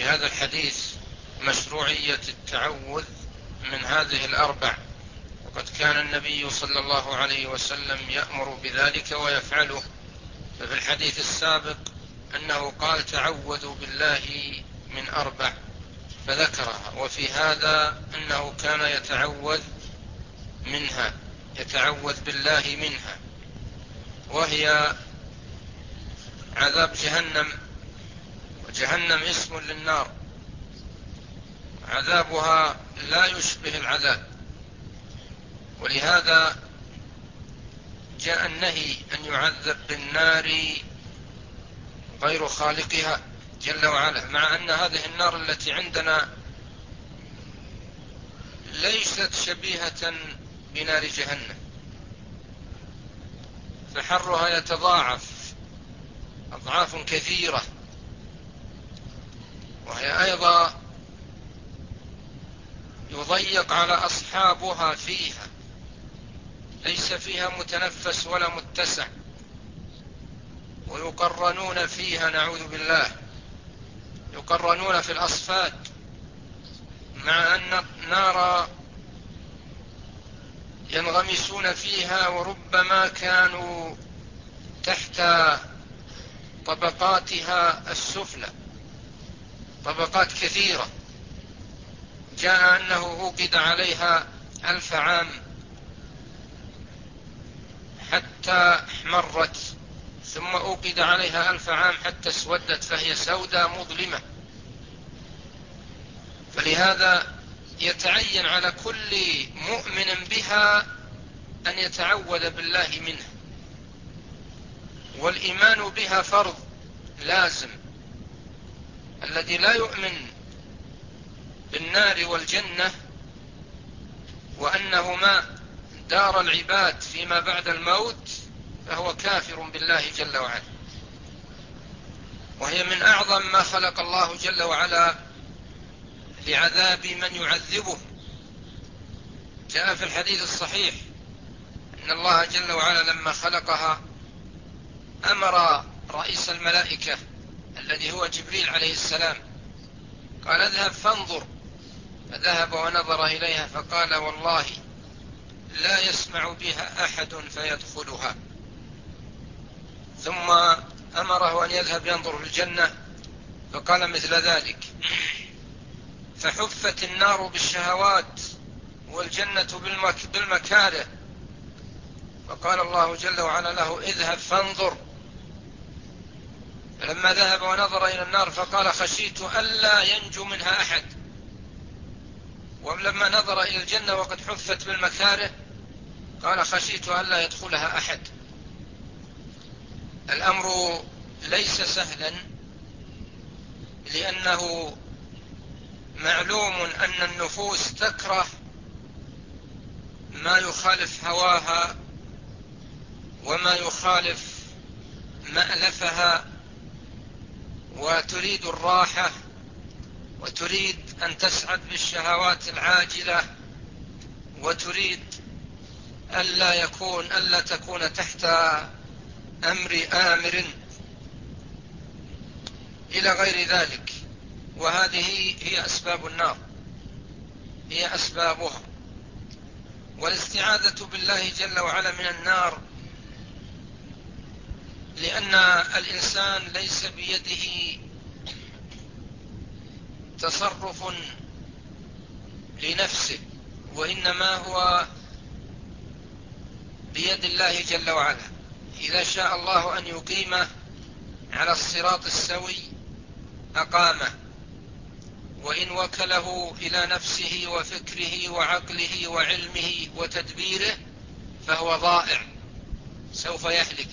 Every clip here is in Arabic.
في هذا الحديث مشروعية التعوذ من هذه الأربع، وقد كان النبي صلى الله عليه وسلم يأمر بذلك ويفعله. ففي الحديث السابق أنه قال تعوذوا بالله من أربع فذكرها، وفي هذا أنه كان يتعوذ بالله منها، وهي عذاب جهنم. وجهنم اسم للنار، عذابها لا يشبه العذاب، ولهذا جاء النهي أن يعذب بالنار غير خالقها جل وعلا، مع أن هذه النار التي عندنا ليست شبيهة بنار جهنم، فحرها يتضاعف أضعاف كثيرة، وهي أيضا يضيق على أصحابها فيها، ليس فيها متنفس ولا متسع، ويقرنون فيها نعوذ بالله، يقرنون في الأصفاد، مع أن النار ينغمسون فيها وربما كانوا تحت طبقاتها السفلى، طبقات كثيرة. جاء أنه أوقد عليها 1000 عام حتى احمرت، ثم أوقد عليها 1000 عام حتى اسودت، فهي سوداء مظلمة. فلهذا يتعين على كل مؤمن بها أن يتعوذ بالله منها، والإيمان بها فرض لازم. الذي لا يؤمن بالنار والجنة وأنهما دار العباد فيما بعد الموت فهو كافر بالله جل وعلا، وهي من أعظم ما خلق الله جل وعلا لعذاب من يعذبه. جاء في الحديث الصحيح أن الله جل وعلا لما خلقها أمر رئيس الملائكة الذي هو جبريل عليه السلام، قال اذهب فانظر، فذهب ونظر إليها فقال والله لا يسمع بها أحد فيدخلها. ثم أمره أن يذهب ينظر في الجنة فقال مثل ذلك، فحفت النار بالشهوات والجنة بالمكاره، فقال الله جل وعلا له اذهب فانظر. فلما ذهب ونظر إلى النار فقال خشيت ألا ينجو منها أحد، ولما نظر إلى الجنة وقد حفت بالمكاره قال خشيت ألا يدخلها أحد. الأمر ليس سهلا، لأنه معلوم أن النفوس تكره ما يخالف هواها وما يخالف مألفها، وتريد الراحة وتريد أن تسعد بالشهوات العاجلة، وتريد ألا تكون تحت أمر آمر إلى غير ذلك. وهذه هي أسباب النار، هي أسبابها. والاستعاذة بالله جل وعلا من النار، لأن الإنسان ليس بيده تصرف لنفسه، وإنما هو بيد الله جل وعلا. إذا شاء الله أن يقيمه على الصراط السوي أقامه، وإن وكله إلى نفسه وفكره وعقله وعلمه وتدبيره فهو ضائع سوف يهلك.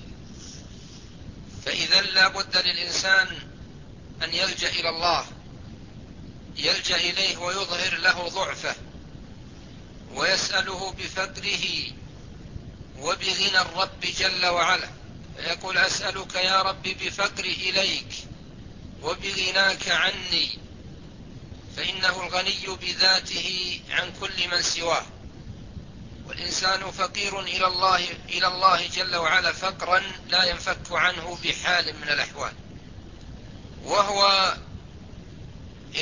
فإذا لا بد للإنسان أن يلجأ إلى الله، يلجأ إليه ويظهر له ضعفه ويسأله بفقره وبغنى الرب جل وعلا، فيقول أسألك يا رب بفقري إليك وبغناك عني، فإنه الغني بذاته عن كل من سواه. والإنسان فقير إلى الله جل وعلا فقرا لا ينفك عنه بحال من الأحوال، وهو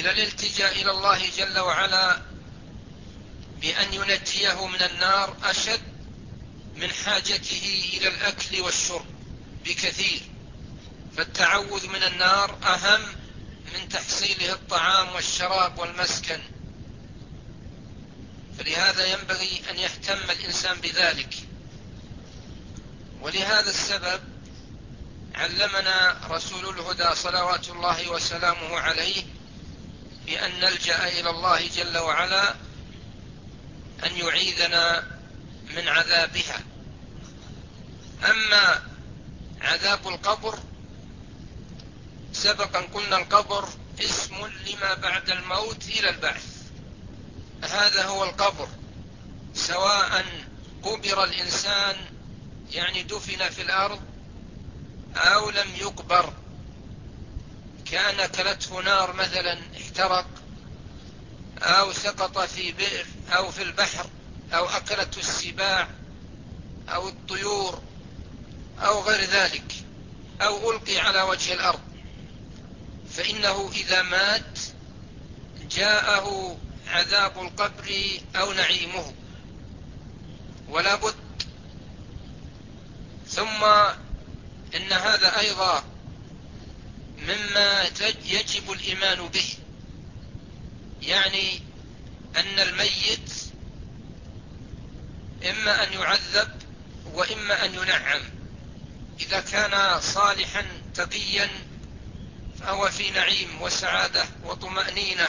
إلى الالتجاء إلى الله جل وعلا بأن ينجيه من النار أشد من حاجته إلى الأكل والشرب بكثير، فالتعوذ من النار أهم من تحصيله الطعام والشراب والمسكن، فلهذا ينبغي أن يهتم الإنسان بذلك. ولهذا السبب علمنا رسول الهدى صلوات الله وسلامه عليه بأن نلجأ إلى الله جل وعلا أن يعيذنا من عذابها. أما عذاب القبر، سبقا قلنا القبر اسم لما بعد الموت إلى البعث، هذا هو القبر، سواء قبر الإنسان يعني دفن في الأرض أو لم يقبر، كان أكلته نار مثلا احترق، أو سقط في بئر أو في البحر، أو أكلته السباع أو الطيور أو غير ذلك، أو ألقي على وجه الأرض، فإنه إذا مات جاءه عذاب القبر أو نعيمه ولا بد. ثم إن هذا أيضا مما يجب الإيمان به، يعني أن الميت إما أن يعذب وإما أن ينعم. إذا كان صالحا تقيا فهو في نعيم وسعادة وطمأنينة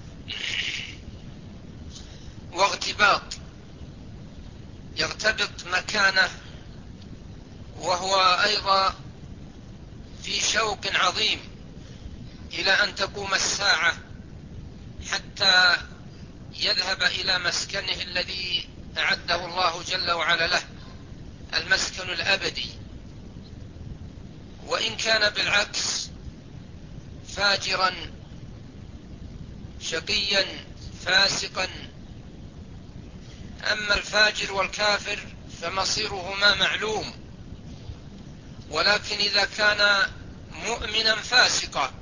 واغتباط، يغتبط مكانه، وهو أيضا في شوق عظيم إلى أن تقوم الساعة حتى يذهب إلى مسكنه الذي أعده الله جل وعلا له، المسكن الأبدي. وإن كان بالعكس فاجرا شقيا فاسقا، أما الفاجر والكافر فمصيرهما معلوم، ولكن إذا كان مؤمنا فاسقا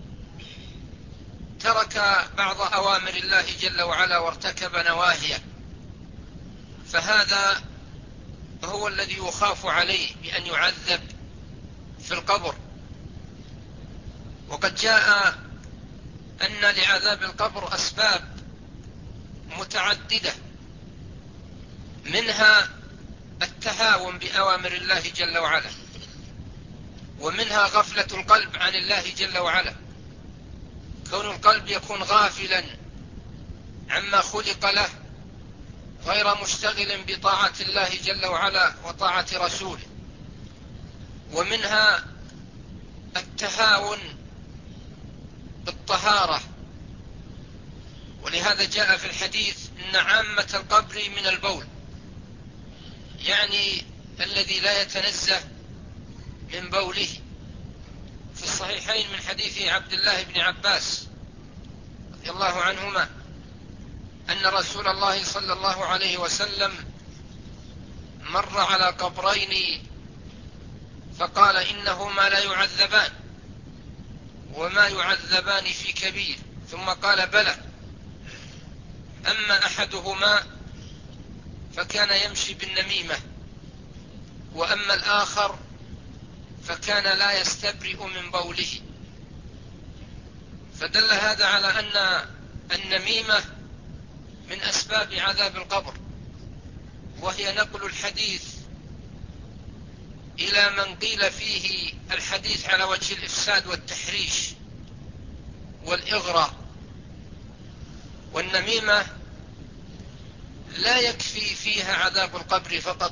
ترك بعض أوامر الله جل وعلا وارتكب نواهيه، فهذا هو الذي يخاف عليه بأن يعذب في القبر. وقد جاء أن لعذاب القبر أسباب متعددة، منها التهاون بأوامر الله جل وعلا، ومنها غفلة القلب عن الله جل وعلا، كون القلب يكون غافلا عما خلق له، غير مشتغل بطاعة الله جل وعلا وطاعة رسوله. ومنها التهاون بالطهارة، ولهذا جاء في الحديث إن عامة القبر من البول، يعني الذي لا يتنزه من بوله. في الصحيحين من حديث عبد الله بن عباس رضي الله عنهما أن رسول الله صلى الله عليه وسلم مر على قبرين فقال إنهما لا يعذبان وما يعذبان في كبير، ثم قال بلى، أما أحدهما فكان يمشي بالنميمة، وأما الآخر فكان لا يستبرئ من بوله. فدل هذا على أن النميمة من أسباب عذاب القبر، وهي نقل الحديث إلى من قيل فيه الحديث على وجه الإفساد والتحريش والإغراء. والنميمة لا يكفي فيها عذاب القبر فقط،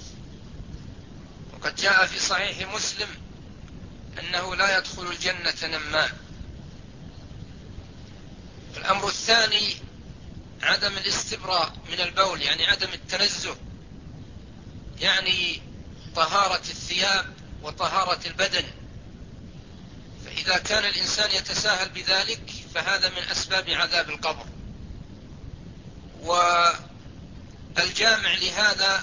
وقد جاء في صحيح مسلم أنه لا يدخل الجنة نمام. الأمر الثاني عدم الاستبراء من البول، يعني عدم التنزه، يعني طهارة الثياب وطهارة البدن، فإذا كان الإنسان يتساهل بذلك فهذا من أسباب عذاب القبر. والجامع لهذا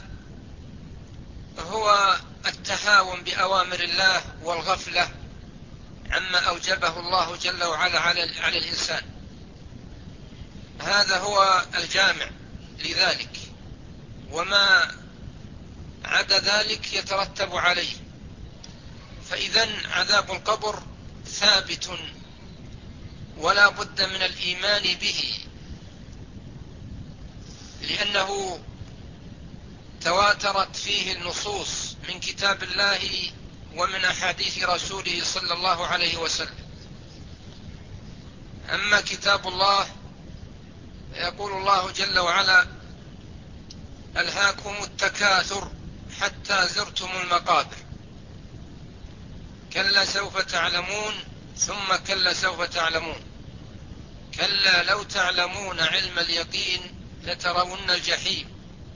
هو التهاون بأوامر الله والغفلة عما أوجبه الله جل وعلا على الإنسان. هذا هو الجامع لذلك، وما عدا ذلك يترتب عليه. فإذن عذاب القبر ثابت ولا بد من الإيمان به، لأنه تواترت فيه النصوص من كتاب الله ومن أحاديث رسوله صلى الله عليه وسلم. أما كتاب الله يقول الله جل وعلا: ألهاكم التكاثر حتى زرتم المقابر، كلا سوف تعلمون ثم كلا سوف تعلمون، كلا لو تعلمون علم اليقين لترون الجحيم.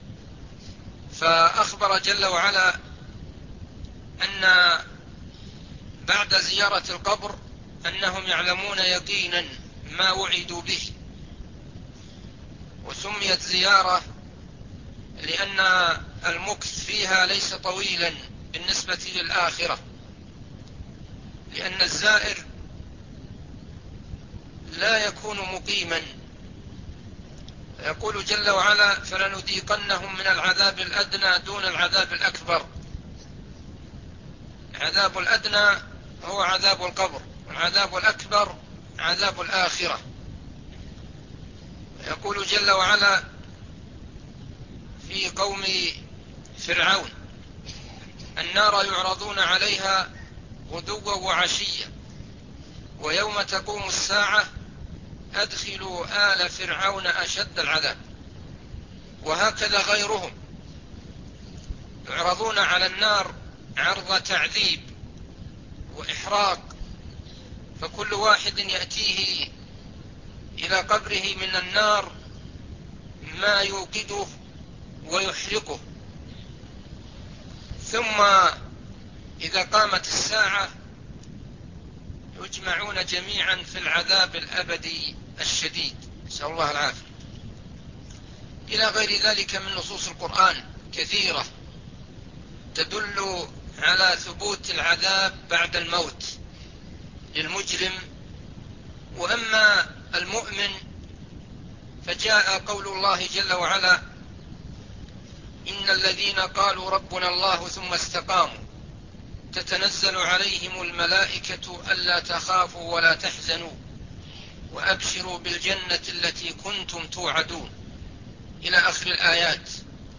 فأخبر جل وعلا أن بعد زيارة القبر أنهم يعلمون يقينا ما وعدوا به. وسميت زيارة لأن المكث فيها ليس طويلا بالنسبة للآخرة، لأن الزائر لا يكون مقيما. يقول جل وعلا: فلنذيقنهم من العذاب الأدنى دون العذاب الأكبر. العذاب الأدنى هو عذاب القبر، والعذاب الأكبر عذاب الآخرة. يقول جل وعلا في قوم فرعون: النار يعرضون عليها غدوا وعشيا ويوم تقوم الساعة أدخلوا آل فرعون أشد العذاب. وهكذا غيرهم يعرضون على النار عرض تعذيب وإحراق، فكل واحد يأتيه إلى قبره من النار ما يوقده ويحرقه. ثم إذا قامت الساعة يجمعون جميعا في العذاب الأبدي الشديد، نسأل الله العافية. إلى غير ذلك من نصوص القرآن كثيرة تدل على ثبوت العذاب بعد الموت للمجرم. وأما المؤمن فجاء قول الله جل وعلا: إن الذين قالوا ربنا الله ثم استقاموا تتنزل عليهم الملائكة ألا تخافوا ولا تحزنوا وأبشروا بالجنة التي كنتم توعدون، إلى آخر الآيات.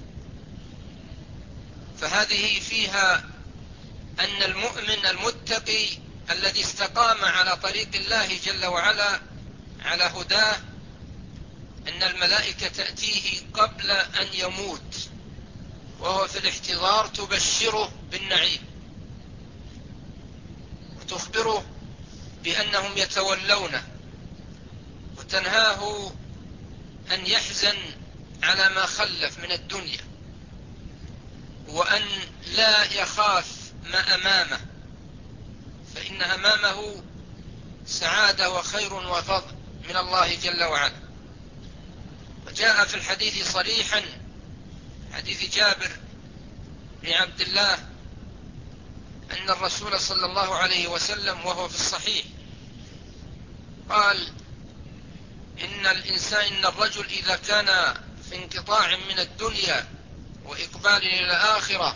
فهذه فيها أن المؤمن المتقي الذي استقام على طريق الله جل وعلا على هداه أن الملائكة تأتيه قبل أن يموت وهو في الاحتضار تبشره بالنعيم وتخبره بأنهم يتولونه، وتنهاه أن يحزن على ما خلف من الدنيا، وأن لا يخاف ما أمامه، فإن أمامه سعادة وخير وفضل من الله جل وعلا. وجاء في الحديث صريحا، حديث جابر بن عبد الله، أن الرسول صلى الله عليه وسلم وهو في الصحيح قال: إن الرجل إذا كان في انقطاع من الدنيا وإقبال إلى الآخرة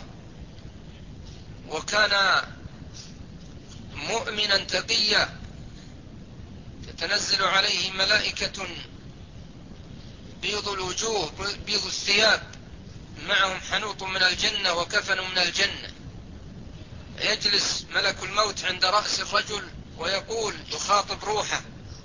وكان مؤمنا تقيا تتنزل عليه ملائكة بيض الوجوه بيض الثياب معهم حنوط من الجنة وكفن من الجنة، يجلس ملك الموت عند رأس الرجل ويقول يخاطب روحه: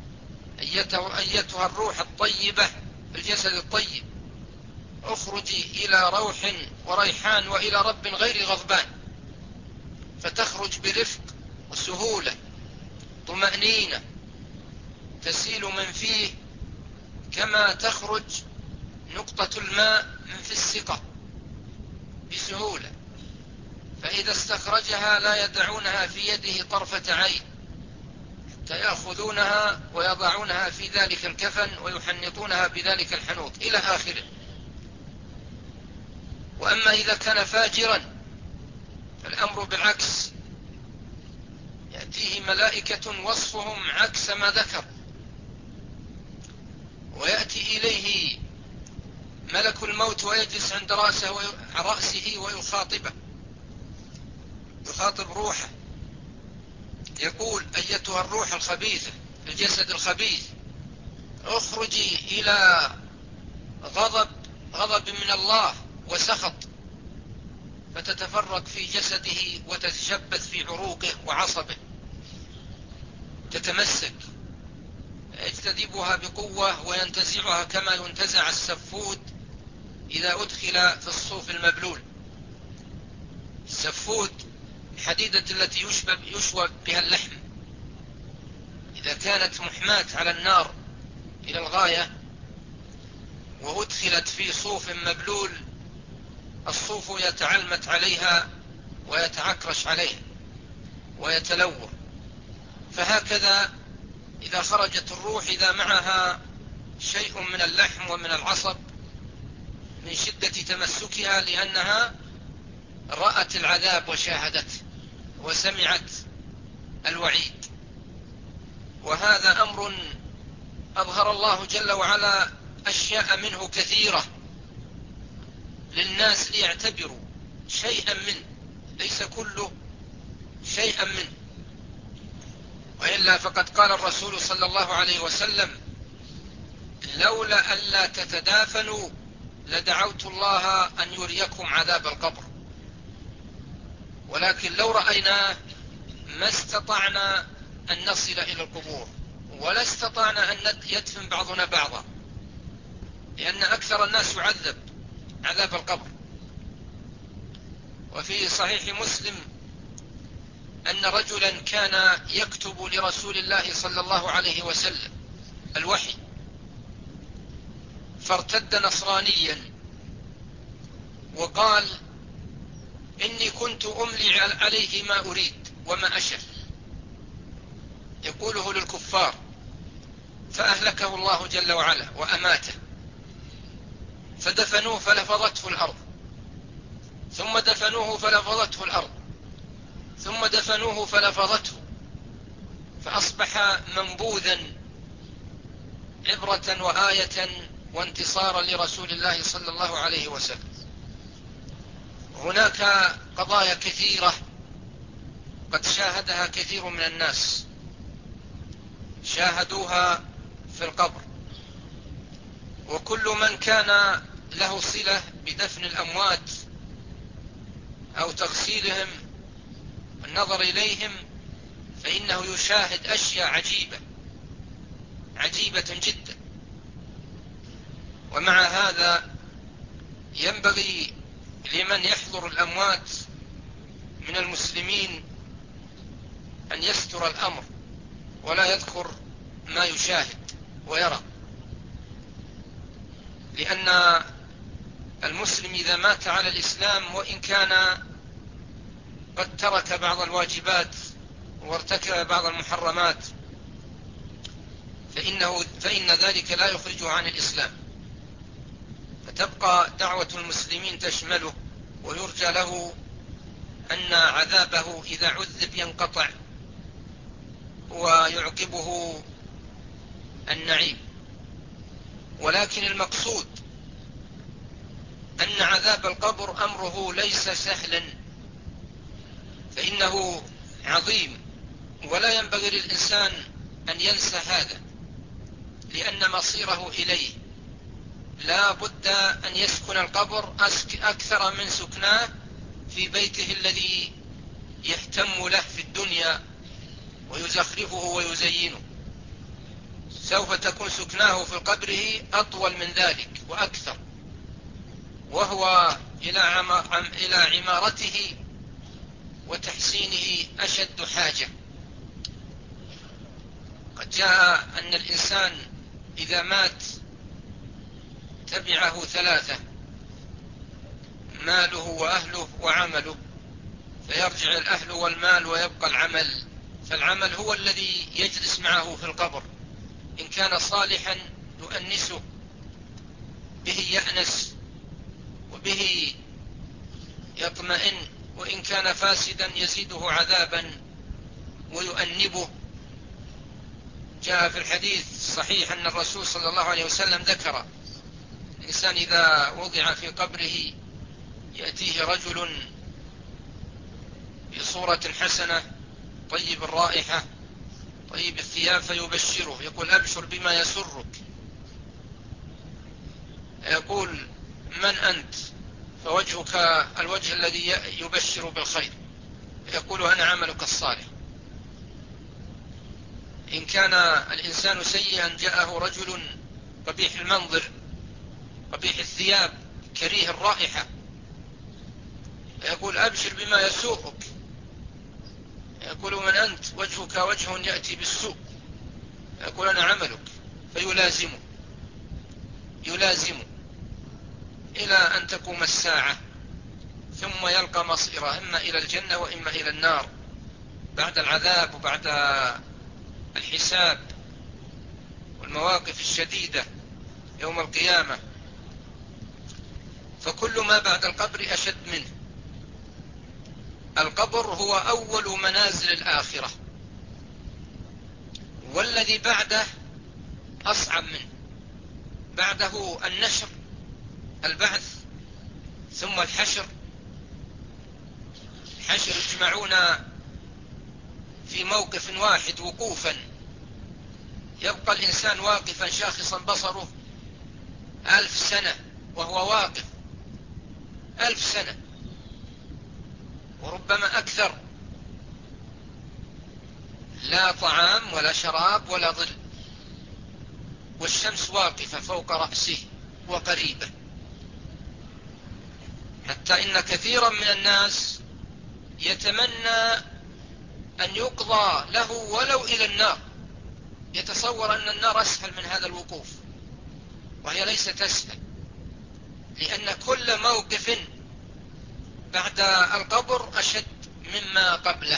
أيتها الروح الطيبة الجسد الطيب، اخرجي إلى روح وريحان وإلى رب غير غضبان. فتخرج برفق وسهولة طمأنينة تسيل من فيه كما تخرج نقطة الماء من في السقة بسهولة، فإذا استخرجها لا يدعونها في يده طرفة عين حتى يأخذونها ويضعونها في ذلك الكفن ويحنطونها بذلك الحنوط إلى آخره. وأما إذا كان فاجرا فالأمر بالعكس، يأتيه ملائكة وصفهم عكس ما ذكر، ويأتي إليه ملك الموت ويجلس عند رأسه ويخاطبه، يخاطب روحه، يقول: أيتها الروح الخبيثة في الجسد الخبيث، اخرجي إلى غضب من الله وسخط، فتتفرق في جسده وتتشبث في عروقه وعصبه، تتمسك، يجتذبها بقوة وينتزعها كما ينتزع السفود إذا أدخل في الصوف المبلول. السفود الحديدة التي يشوى بها اللحم، إذا كانت محماة على النار إلى الغاية وأدخلت في صوف مبلول، الصوف يتعلمت عليها ويتعكرش عليها ويتلوى. فهكذا إذا خرجت الروح إذا معها شيء من اللحم ومن العصب من شدة تمسكها، لأنها رأت العذاب وشاهدته وسمعت الوعيد. وهذا أمر أظهر الله جل وعلا أشياء منه كثيرة للناس ليعتبروا شيئا منه، ليس كله شيئا منه، وإلا فقد قال الرسول صلى الله عليه وسلم: لولا ألا تتدافنوا لدعوت الله أن يريكم عذاب القبر، ولكن لو رأيناه ما استطعنا أن نصل إلى القبور، ولا استطعنا أن يدفن بعضنا بعضا، لأن أكثر الناس يعذب عذاب القبر. وفي صحيح مسلم أن رجلا كان يكتب لرسول الله صلى الله عليه وسلم الوحي، فارتد نصرانيا وقال: إني كنت أملي عليه ما أريد وما أشاء، يقوله للكفار، فأهلكه الله جل وعلا وأماته، فدفنوه فلفظته الأرض، ثم دفنوه فلفظته الأرض، ثم دفنوه فلفظته، فأصبح منبوذا عبرة وآية وانتصارا لرسول الله صلى الله عليه وسلم. هناك قضايا كثيرة قد شاهدها كثير من الناس، شاهدوها في القبر، وكل من كان له صلة بدفن الأموات أو تغسيلهم والنظر إليهم فإنه يشاهد أشياء عجيبة جدا. ومع هذا ينبغي لمن يحضر الأموات من المسلمين أن يستر الأمر ولا يذكر ما يشاهد ويرى، لأن المسلم إذا مات على الإسلام وإن كان قد ترك بعض الواجبات وارتكب بعض المحرمات فإن ذلك لا يخرجه عن الإسلام، فتبقى دعوة المسلمين تشمله، ويرجى له أن عذابه إذا عذب ينقطع ويعقبه النعيم. ولكن المقصود أن عذاب القبر أمره ليس سهلا، فإنه عظيم، ولا ينبغي للإنسان أن ينسى هذا، لأن مصيره إليه. لا بد أن يسكن القبر أكثر من سكناه في بيته الذي يهتم له في الدنيا ويزخرفه ويزينه. سوف تكون سكناه في قبره أطول من ذلك وأكثر، وهو إلى عمارته وتحسينه أشد حاجة. قد جاء أن الإنسان إذا مات تبعه ثلاثة: ماله وأهله وعمله، فيرجع الأهل والمال ويبقى العمل، فالعمل هو الذي يجلس معه في القبر، إن كان صالحا يؤنسه به، يأنس وبه يطمئن، وإن كان فاسدا يزيده عذابا ويؤنبه. جاء في الحديث الصحيح أن الرسول صلى الله عليه وسلم ذكر الإنسان إذا وضع في قبره يأتيه رجل بصورة حسنة طيب الرائحة طيب الثياب فيبشره، يقول أبشر بما يسرك. يقول من أنت؟ فوجهك الوجه الذي يبشر بالخير. يقول أنا عملك الصالح. إن كان الإنسان سيئا جاءه رجل قبيح المنظر قبيح الثياب كريه الرائحة، يقول أبشر بما يسوءك. يقول من أنت؟ وجهك وجه يأتي بالسوء. يقول أنا عملك، فيلازمه إلى أن تقوم الساعة، ثم يلقى مصيره إما إلى الجنة وإما إلى النار بعد العذاب وبعد الحساب والمواقف الشديدة يوم القيامة. فكل ما بعد القبر أشد منه. القبر هو أول منازل الآخرة، والذي بعده أصعب منه. بعده النشر، البعث، ثم الحشر. الحشر يجمعون في موقف واحد وقوفا، يبقى الإنسان واقفا شاخصا بصره 1000 سنة وهو واقف، 1000 سنة وربما أكثر، لا طعام ولا شراب ولا ظل، والشمس واقفة فوق رأسه وقريبة، حتى إن كثيرا من الناس يتمنى أن يقضى له ولو إلى النار، يتصور أن النار أسهل من هذا الوقوف، وهي ليست أسهل، لأن كل موقف بعد القبر أشد مما قبله.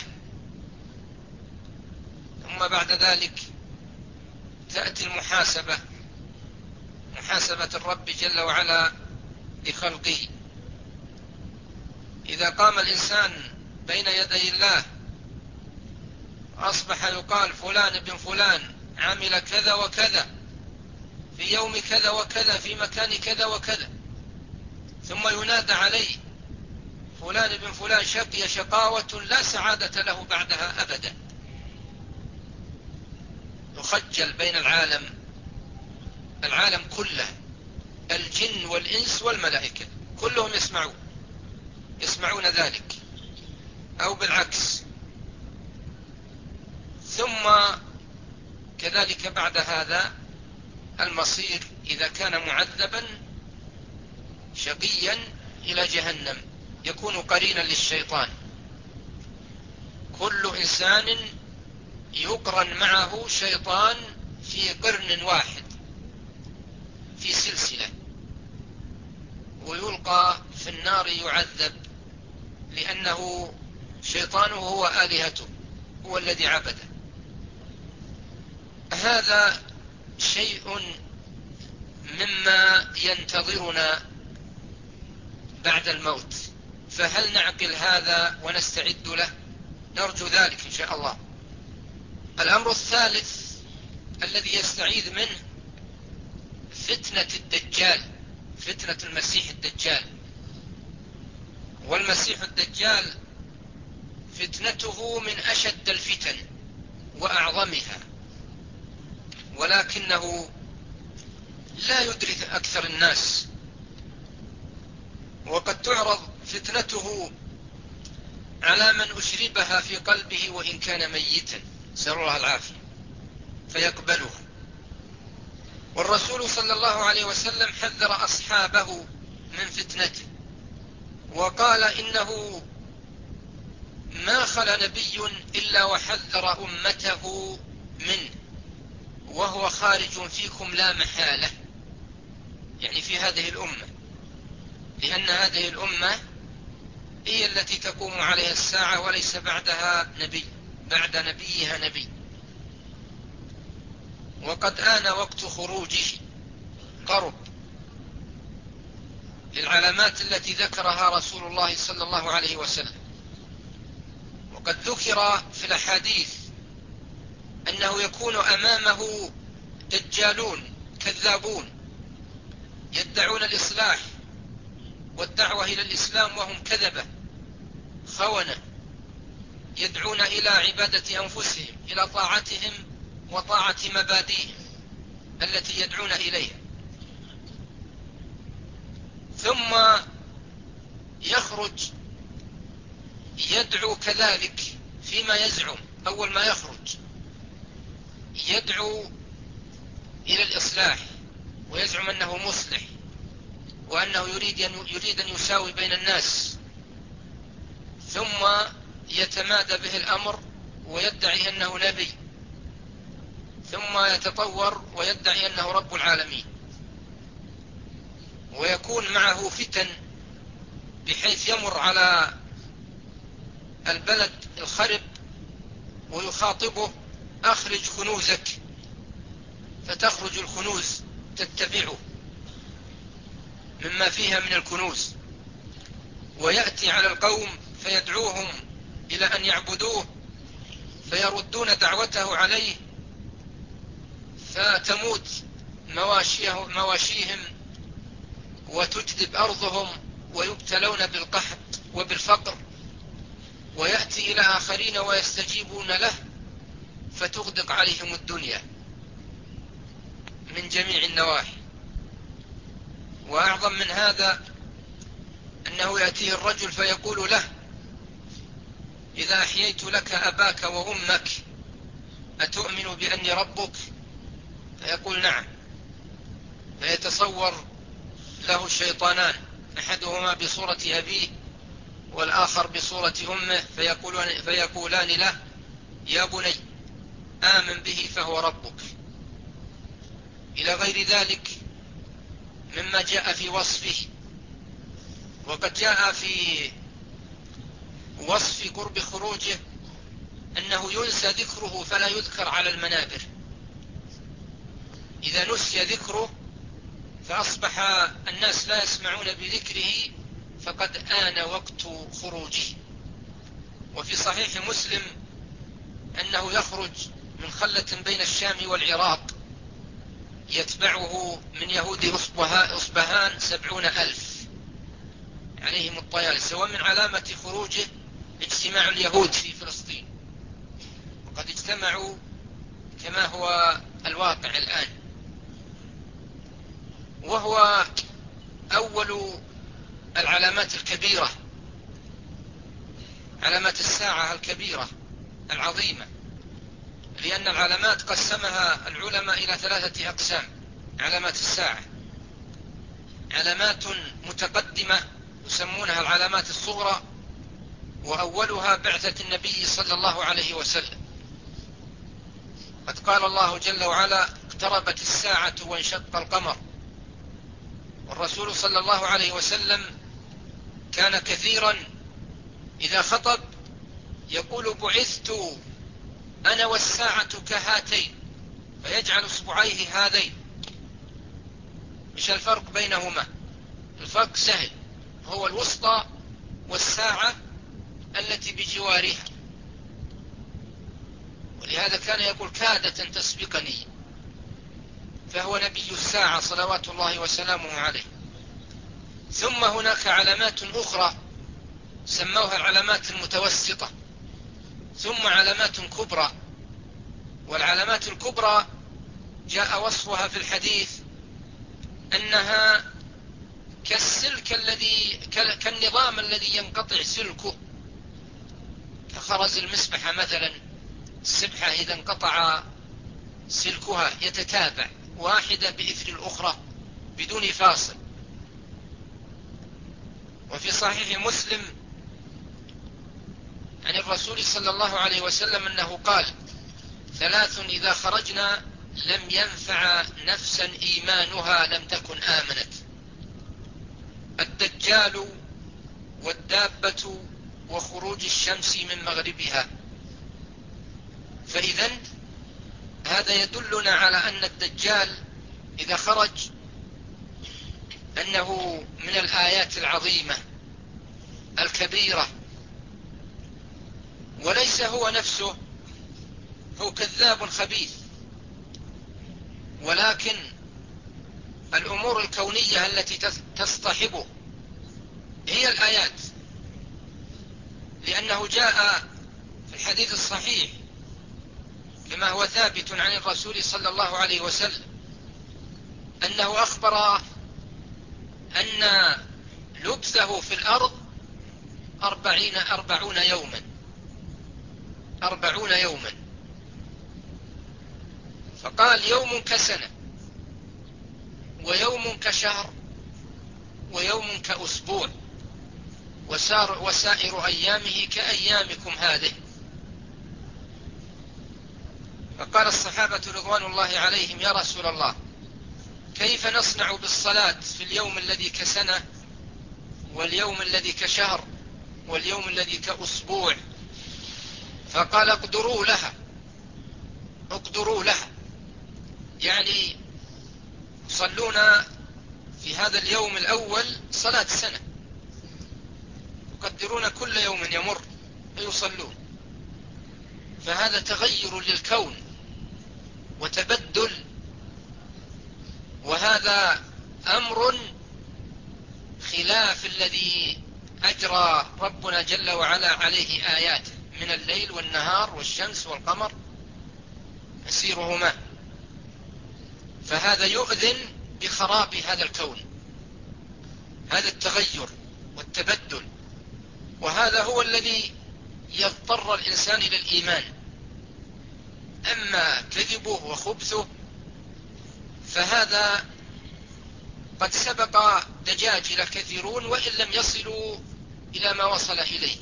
ثم بعد ذلك تأتي المحاسبة، محاسبة الرب جل وعلا لخلقه. إذا قام الإنسان بين يدي الله أصبح يقال فلان ابن فلان عمل كذا وكذا في يوم كذا وكذا في مكان كذا وكذا، ثم ينادى عليه فلان ابن فلان شقي شقاوة لا سعادة له بعدها أبدا. يخجل بين العالم كله، الجن والإنس والملائكة كلهم يسمعون ذلك أو بالعكس. ثم كذلك بعد هذا المصير إذا كان معذبا شقيا إلى جهنم يكون قرينا للشيطان. كل إنسان يقرن معه شيطان في قرن واحد في سلسلة، ويلقى في النار يعذب، لأنه شيطانه هو آلهته، هو الذي عبده. هذا شيء مما ينتظرنا بعد الموت، فهل نعقل هذا ونستعد له؟ نرجو ذلك إن شاء الله. الأمر الثالث الذي يستعيذ منه فتنة الدجال، فتنة المسيح الدجال. والمسيح الدجال فتنته من أشد الفتن وأعظمها، ولكنه لا يدرك أكثر الناس، وقد تعرض فتنته على من أشربها في قلبه وإن كان ميتا، نسأل الله العافية، فيقبلها. والرسول صلى الله عليه وسلم حذر أصحابه من فتنته، وقال إنه ما خلا نبي إلا وحذر أمته منه، وهو خارج فيكم لا محالة، يعني في هذه الأمة، لأن هذه الأمة هي التي تقوم عليها الساعة وليس بعدها نبي، بعد نبيها نبي. وقد آن وقت خروجه، قرب، للعلامات التي ذكرها رسول الله صلى الله عليه وسلم. وقد ذكر في الأحاديث أنه يكون أمامه دجالون كذابون يدعون الإصلاح والدعوة إلى الإسلام وهم كذبة خونة، يدعون إلى عبادة أنفسهم، إلى طاعتهم وطاعة مبادئهم التي يدعون إليها. ثم يخرج يدعو كذلك فيما يزعم، أول ما يخرج يدعو إلى الإصلاح ويزعم أنه مصلح وأنه يريد أن يساوي بين الناس، ثم يتمادى به الأمر ويدعي أنه نبي، ثم يتطور ويدعي أنه رب العالمين، ويكون معه فتن بحيث يمر على البلد الخرب ويخاطبه: أخرج كنوزك، فتخرج الكنوز تتبعه مما فيها من الكنوز، ويأتي على القوم فيدعوهم إلى أن يعبدوه، فيردون دعوته عليه، فتموت مواشيهم وتجدب أرضهم ويبتلون بالقحط وبالفقر، ويأتي إلى آخرين ويستجيبون له فتغدق عليهم الدنيا من جميع النواحي. وأعظم من هذا أنه يأتيه الرجل فيقول له: إذا أحييت لك أباك وأمك أتؤمن بأني ربك؟ فيقول: نعم. فيتصور له الشيطانان، أحدهما بصورة أبيه والآخر بصورة أمه، فيقولان له: يا بني آمن به فهو ربك، إلى غير ذلك مما جاء في وصفه. وقد جاء في وصف قرب خروجه أنه ينسى ذكره فلا يذكر على المنابر، إذا نسي ذكره فأصبح الناس لا يسمعون بذكره فقد آن وقت خروجه. وفي صحيح مسلم أنه يخرج من خلة بين الشام والعراق يتبعه من يهود أصبهان 70,000 عليهم الطيالسة، ومن علامة خروجه اجتماع اليهود في فلسطين، وقد اجتمعوا كما هو الواقع الآن. وهو أول العلامات الكبيرة، علامات الساعة الكبيرة العظيمة، لأن العلامات قسمها العلماء إلى 3 أقسام. علامات الساعة: علامات متقدمة يسمونها العلامات الصغرى، وأولها بعثة النبي صلى الله عليه وسلم. قد قال الله جل وعلا: اقتربت الساعة وانشق القمر. والرسول صلى الله عليه وسلم كان كثيرا إذا خطب يقول: بعثت أنا والساعة كهاتين، فيجعل اصبعيه هذين. مش الفرق بينهما؟ الفرق سهل، هو الوسطى والساعة التي بجوارها، ولهذا كان يقول: كادت أن تسبقني، فهو نبي الساعة صلوات الله وسلامه عليه. ثم هناك علامات أخرى سموها العلامات المتوسطة، ثم علامات كبرى. والعلامات الكبرى جاء وصفها في الحديث أنها كالنظام الذي ينقطع سلكه، كخرز المسبحة مثلا. السبحة إذا انقطع سلكها يتتابع واحدة بإثر الأخرى بدون فاصل. وفي صحيح مسلم عن الرسول صلى الله عليه وسلم أنه قال: 3 إذا خرجنا لم ينفع نفسا إيمانها لم تكن آمنت: الدجال والدابة وخروج الشمس من مغربها. فإذا هذا يدلنا على أن الدجال إذا خرج أنه من الآيات العظيمة الكبيرة. وليس هو نفسه هو كذاب خبيث، ولكن الأمور الكونية التي تصطحبه هي الآيات، لأنه جاء في الحديث الصحيح كما هو ثابت عن الرسول صلى الله عليه وسلم أنه أخبر أن لبثه في الأرض 40 يوما، 40 يوما، فقال يوم كسنة، ويوم كشهر، ويوم كأسبوع، وسائر أيامه كأيامكم هذه. فقال الصحابة رضوان الله عليهم: يا رسول الله، كيف نصنع بالصلاة في اليوم الذي كسنة، واليوم الذي كشهر، واليوم الذي كأسبوع؟ فقال: اقدروا لها، اقدروا لها، يعني صلون في هذا اليوم الأول صلاة سنة، يقدرون كل يوم يمر فيصلون. فهذا تغير للكون وتبدل، وهذا أمر خلاف الذي أجرى ربنا جل وعلا عليه آياته من الليل والنهار والشمس والقمر مسيرهما. فهذا يؤذن بخراب هذا الكون، هذا التغير والتبدل، وهذا هو الذي يضطر الإنسان إلى الإيمان. أما كذبه وخبثه فهذا قد سبق دجاجل كثيرون وإن لم يصلوا إلى ما وصل إليه.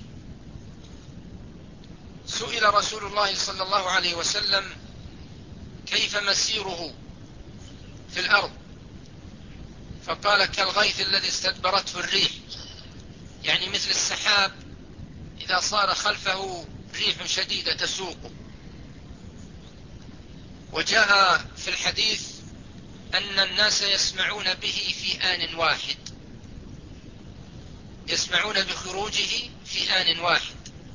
سئل رسول الله صلى الله عليه وسلم: كيف مسيره في الأرض؟ فقال: كالغيث الذي استدبرته الريح، يعني مثل السحاب إذا صار خلفه ريح شديدة تسوقه. وجاء في الحديث أن الناس يسمعون به في آن واحد، يسمعون بخروجه في آن واحد.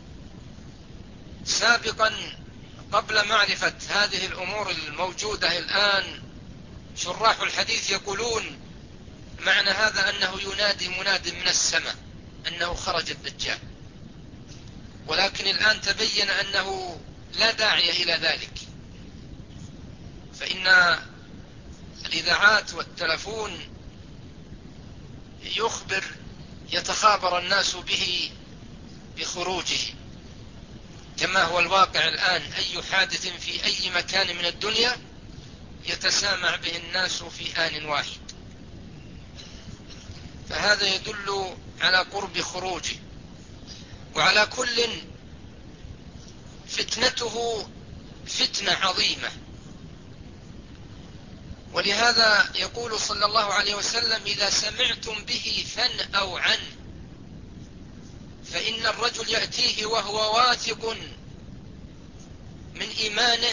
سابقا قبل معرفة هذه الأمور الموجودة الآن، شراح الحديث يقولون معنى هذا أنه ينادي مناد من السماء أنه خرج الدجال، ولكن الآن تبين أنه لا داعي إلى ذلك، فإن الإذاعات والتلفون يتخابر الناس به بخروجه، كما هو الواقع الآن. أي حادث في أي مكان من الدنيا يتسامع به الناس في آن واحد، فهذا يدل على قرب خروجه. وعلى كل، فتنته فتنة عظيمة، ولهذا يقول صلى الله عليه وسلم: إذا سمعتم به فانأوا عنه، فإن الرجل يأتيه وهو واثق من إيمانه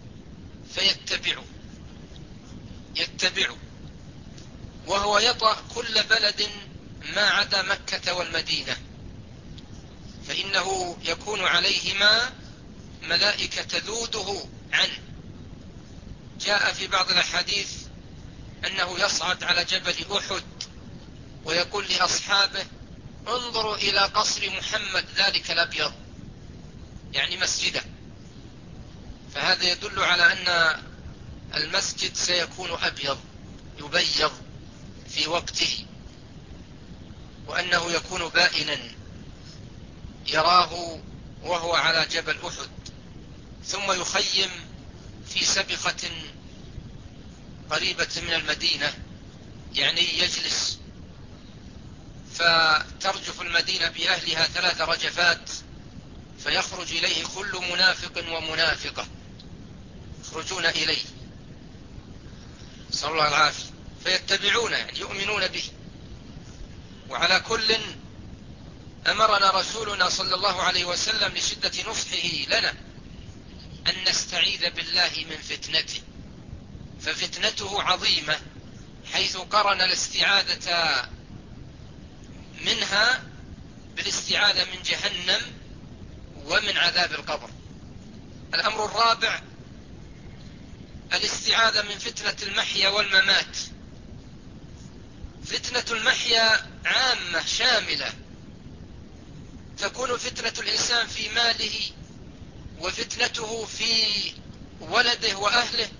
يتبعه وهو يطأ كل بلد ما عدا مكة والمدينة، فإنه يكون عليهما ملائكة تذوده عنه. جاء في بعض الأحاديث أنه يصعد على جبل أحد ويقول لأصحابه: انظروا إلى قصر محمد ذلك الأبيض، يعني مسجده. فهذا يدل على أن المسجد سيكون أبيض يبيض في وقته، وأنه يكون بائنا يراه وهو على جبل أحد، ثم يخيم في سبخة قريبة من المدينة، يعني يجلس، فترجف المدينة بأهلها 3 رجفات، فيخرج إليه كل منافق ومنافقة، يخرجون إليه، صلى الله العافية، فيتبعون، يعني يؤمنون به. وعلى كل، أمرنا رسولنا صلى الله عليه وسلم لشدة نصحه لنا أن نستعيذ بالله من فتنته، ففتنته عظيمة، حيث قرن الاستعاذة منها بالاستعاذة من جهنم ومن عذاب القبر. الأمر الرابع الاستعاذة من فتنة المحيا والممات. فتنة المحيا عامة شاملة، تكون فتنة الإنسان في ماله، وفتنته في ولده وأهله،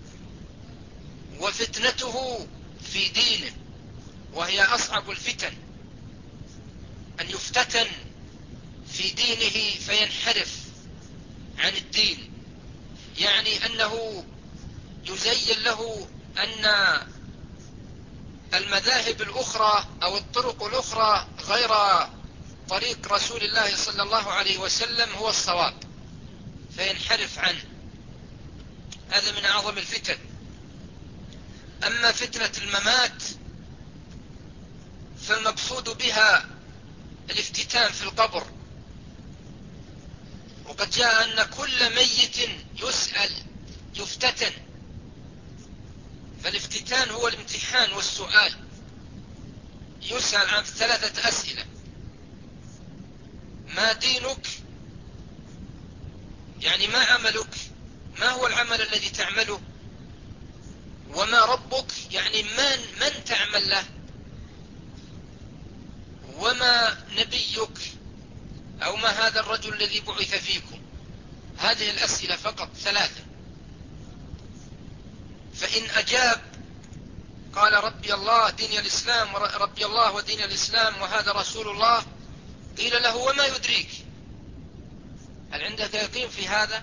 وفتنته في دينه، وهي أصعب الفتن، أن يفتتن في دينه فينحرف عن الدين، يعني أنه يزين له أن المذاهب الأخرى أو الطرق الأخرى غير طريق رسول الله صلى الله عليه وسلم هو الصواب، فينحرف عنه. هذا من أعظم الفتن. أما فتنة الممات فالمقصود بها الافتتان في القبر، وقد جاء أن كل ميت يسأل يفتتن، فالافتتان هو الامتحان والسؤال. يسأل عن 3 أسئلة: ما دينك؟ يعني ما عملك؟ ما هو العمل الذي تعمله؟ وما ربك؟ يعني من تعمل له؟ وما نبيك؟ أو ما هذا الرجل الذي بعث فيكم؟ هذه الأسئلة فقط 3. فإن أجاب قال ربي الله دين الإسلام، ربي الله ودين الإسلام وهذا رسول الله، قيل له وما يدريك؟ هل عندك يقين في هذا؟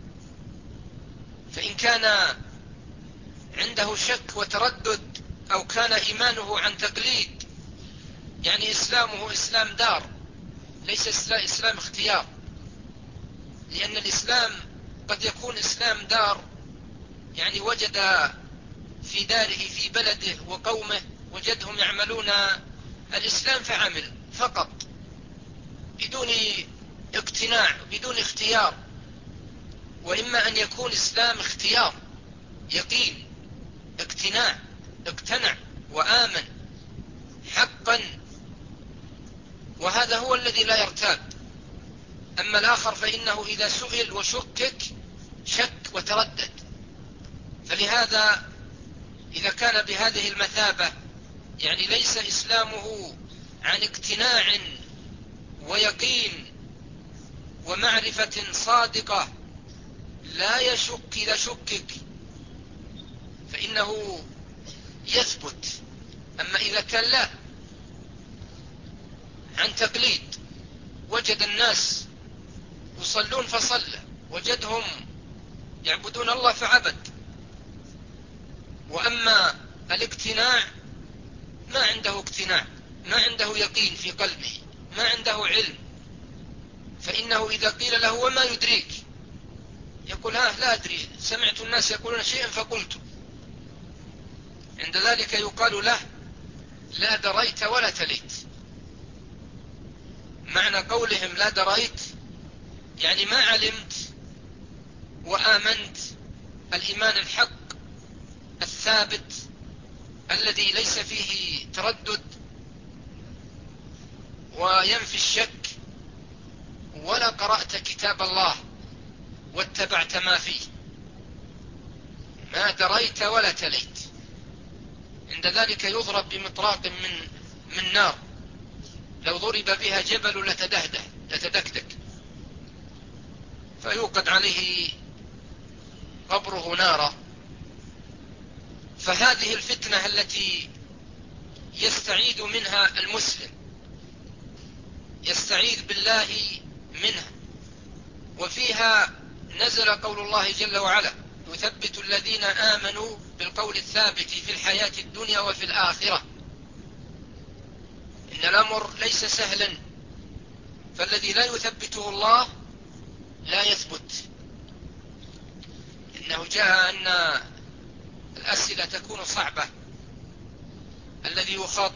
فإن كان عنده شك وتردد أو كان إيمانه عن تقليد، يعني إسلامه إسلام دار ليس إسلام اختيار، لأن الإسلام قد يكون إسلام دار، يعني وجد في داره في بلده وقومه وجدهم يعملون الإسلام فعمل فقط بدون اقتناع بدون اختيار. وإما أن يكون إسلام اختيار يقين اقتناع، اقتنع وآمن حقا، وهذا هو الذي لا يرتاب. أما الآخر فإنه إذا سئل وشكك شك وتردد. فلهذا إذا كان بهذه المثابة، يعني ليس إسلامه عن اقتناع ويقين ومعرفة صادقة لا يشك، إذا شكك فإنه يثبت. أما إذا كان لا عن تقليد، وجد الناس يصلون فصلى، وجدهم يعبدون الله فعبد. وأما الاقتناع ما عنده اقتناع، ما عنده يقين في قلبه، ما عنده علم، فإنه إذا قيل له وما يدريك يقول لا أدري، سمعت الناس يقولون شيئا فقلت. عند ذلك يقال له لا دريت ولا تليت. معنى قولهم لا دريت يعني ما علمت وآمنت الإيمان الحق الثابت الذي ليس فيه تردد وينفي الشك، ولا قرأت كتاب الله واتبعت ما فيه. ما دريت ولا تليت. عند ذلك يضرب بمطراق من نار، لو ضرب بها جبل لتدكدك، فيوقد عليه قبره نارا. فهذه الفتنة التي يستعيذ منها المسلم، يستعيذ بالله منها، وفيها نزل قول الله جل وعلا: يثبت الذين آمنوا بالقول الثابت في الحياة الدنيا وفي الآخرة. إن الأمر ليس سهلا، فالذي لا يثبته الله لا يثبت. إنه جاء أن الأسئلة تكون صعبة، الذي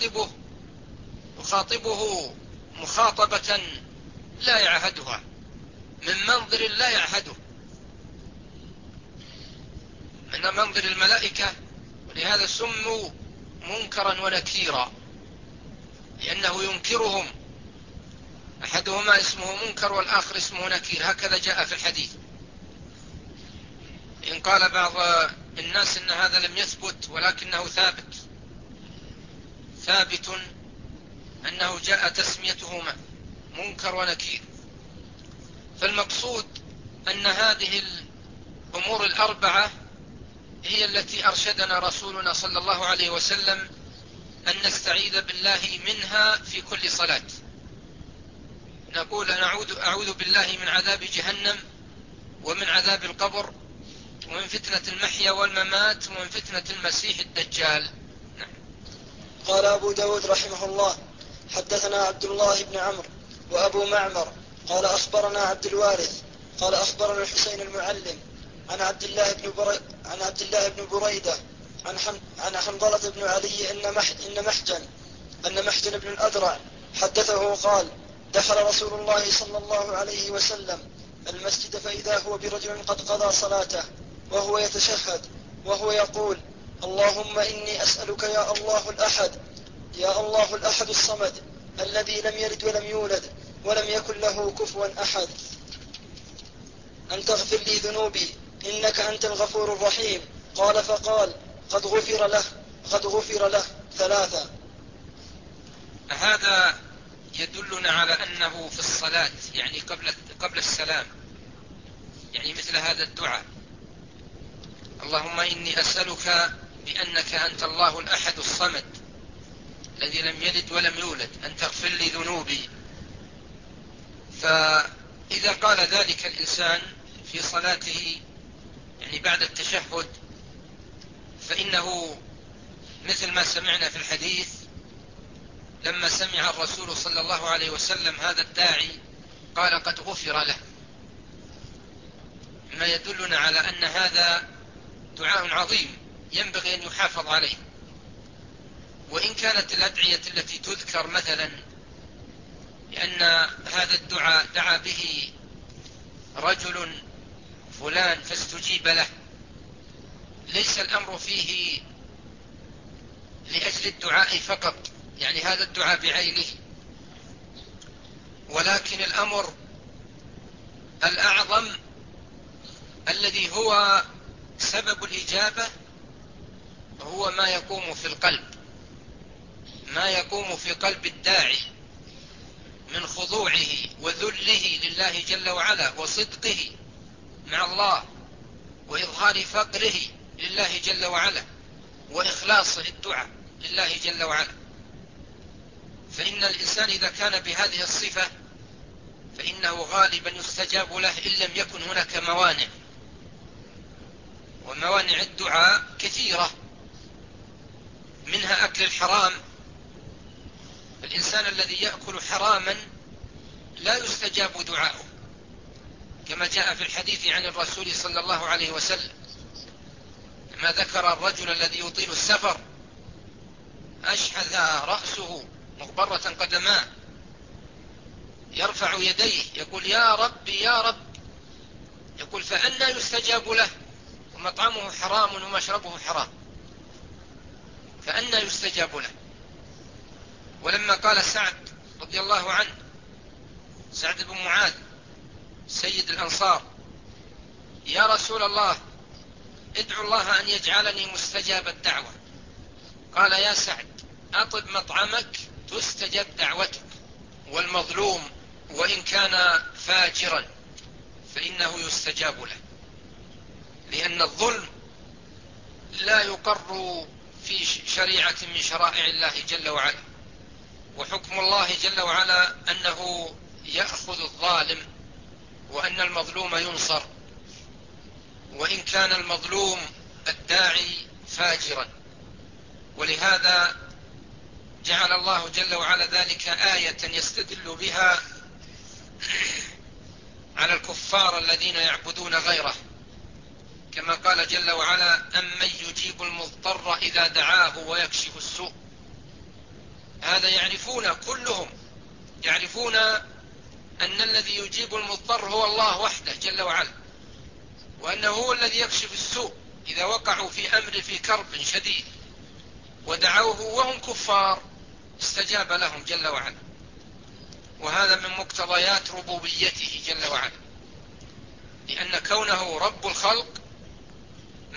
يخاطبه مخاطبة لا يعهدها، من منظر لا يعهده، من منظر الملائكة. ولهذا سموا منكرا ونكيرا، لأنه ينكرهم، أحدهما اسمه منكر والآخر اسمه نكير، هكذا جاء في الحديث. إن قال بعض الناس إن هذا لم يثبت ولكنه ثابت أنه جاء تسميتهما منكر ونكير. فالمقصود أن هذه الأمور الأربعة هي التي أرشدنا رسولنا صلى الله عليه وسلم أن نستعيذ بالله منها في كل صلاة. نقول أعوذ بالله من عذاب جهنم ومن عذاب القبر ومن فتنة المحيا والممات ومن فتنة المسيح الدجال. نعم. قال أبو داود رحمه الله: حدثنا عبد الله بن عمرو وأبو معمر قال أخبرنا عبد الوارث قال أخبرنا الحسين المعلم عن عبد الله بن بريدة عن حنظلة بن علي أن محجن بن الأذرع حدثه قال: دخل رسول الله صلى الله عليه وسلم المسجد فإذا هو برجل قد قضى صلاته وهو يتشهد وهو يقول: اللهم إني أسألك يا الله الأحد الصمد الذي لم يلد ولم يولد ولم يكن له كفوا أحد أن تغفر لي ذنوبي إنك أنت الغفور الرحيم. قال فقال: قد غفر له 3. هذا يدلنا على أنه في الصلاة يعني قبل السلام، يعني مثل هذا الدعاء: اللهم إني أسألك بأنك أنت الله الأحد الصمد الذي لم يلد ولم يولد أن تغفر لي ذنوبي. فإذا قال ذلك الإنسان في صلاته يعني بعد التشهد فإنه مثل ما سمعنا في الحديث لما سمع الرسول صلى الله عليه وسلم هذا الداعي قال: قد غفر له، ما يدلنا على أن هذا دعاء عظيم ينبغي أن يحافظ عليه. وإن كانت الأدعية التي تذكر مثلا لأن هذا الدعاء دعا به رجل فلان فاستجيب له، ليس الأمر فيه لأجل الدعاء فقط، يعني هذا الدعاء بعينه، ولكن الأمر الأعظم الذي هو سبب الإجابة هو ما يقوم في القلب، ما يقوم في قلب الداعي من خضوعه وذله لله جل وعلا وصدقه مع الله وإظهار فقره لله جل وعلا وإخلاصه الدعاء لله جل وعلا. فإن الإنسان إذا كان بهذه الصفة فإنه غالبا يستجاب له إن لم يكن هناك موانع، وموانع الدعاء كثيرة، منها أكل الحرام. الإنسان الذي يأكل حراما لا يستجاب دعاؤه، كما جاء في الحديث عن الرسول صلى الله عليه وسلم ما ذكر الرجل الذي يطيل السفر أشحذ رأسه مغبرة قدماه يرفع يديه يقول: يا رب يا رب، يقول: فأنى يستجاب له ومطعمه حرام ومشربه حرام، فأنى يستجاب له. ولما قال سعد رضي الله عنه، سعد بن معاذ سيد الأنصار: يا رسول الله ادعو الله أن يجعلني مستجاب الدعوة، قال: يا سعد أطب مطعمك تستجب دعوتك، والمظلوم وإن كان فاجرا فإنه يستجاب له، لأن الظلم لا يقر في شريعة من شرائع الله جل وعلا، وحكم الله جل وعلا أنه يأخذ الظالم وأن المظلوم ينصر، وإن كان المظلوم الداعي فاجرا. ولهذا جعل الله جل وعلا ذلك آية يستدل بها على الكفار الذين يعبدون غيره، كما قال جل وعلا: أمن يجيب المضطر إذا دعاه ويكشف السوء. هذا يعرفون كلهم، يعرفون أن الذي يجيب المضطر هو الله وحده جل وعلا، وأنه هو الذي يكشف السوء إذا وقعوا في أمر في كرب شديد ودعوه وهم كفار استجاب لهم جل وعلا. وهذا من مقتضيات ربوبيته جل وعلا، لأن كونه رب الخلق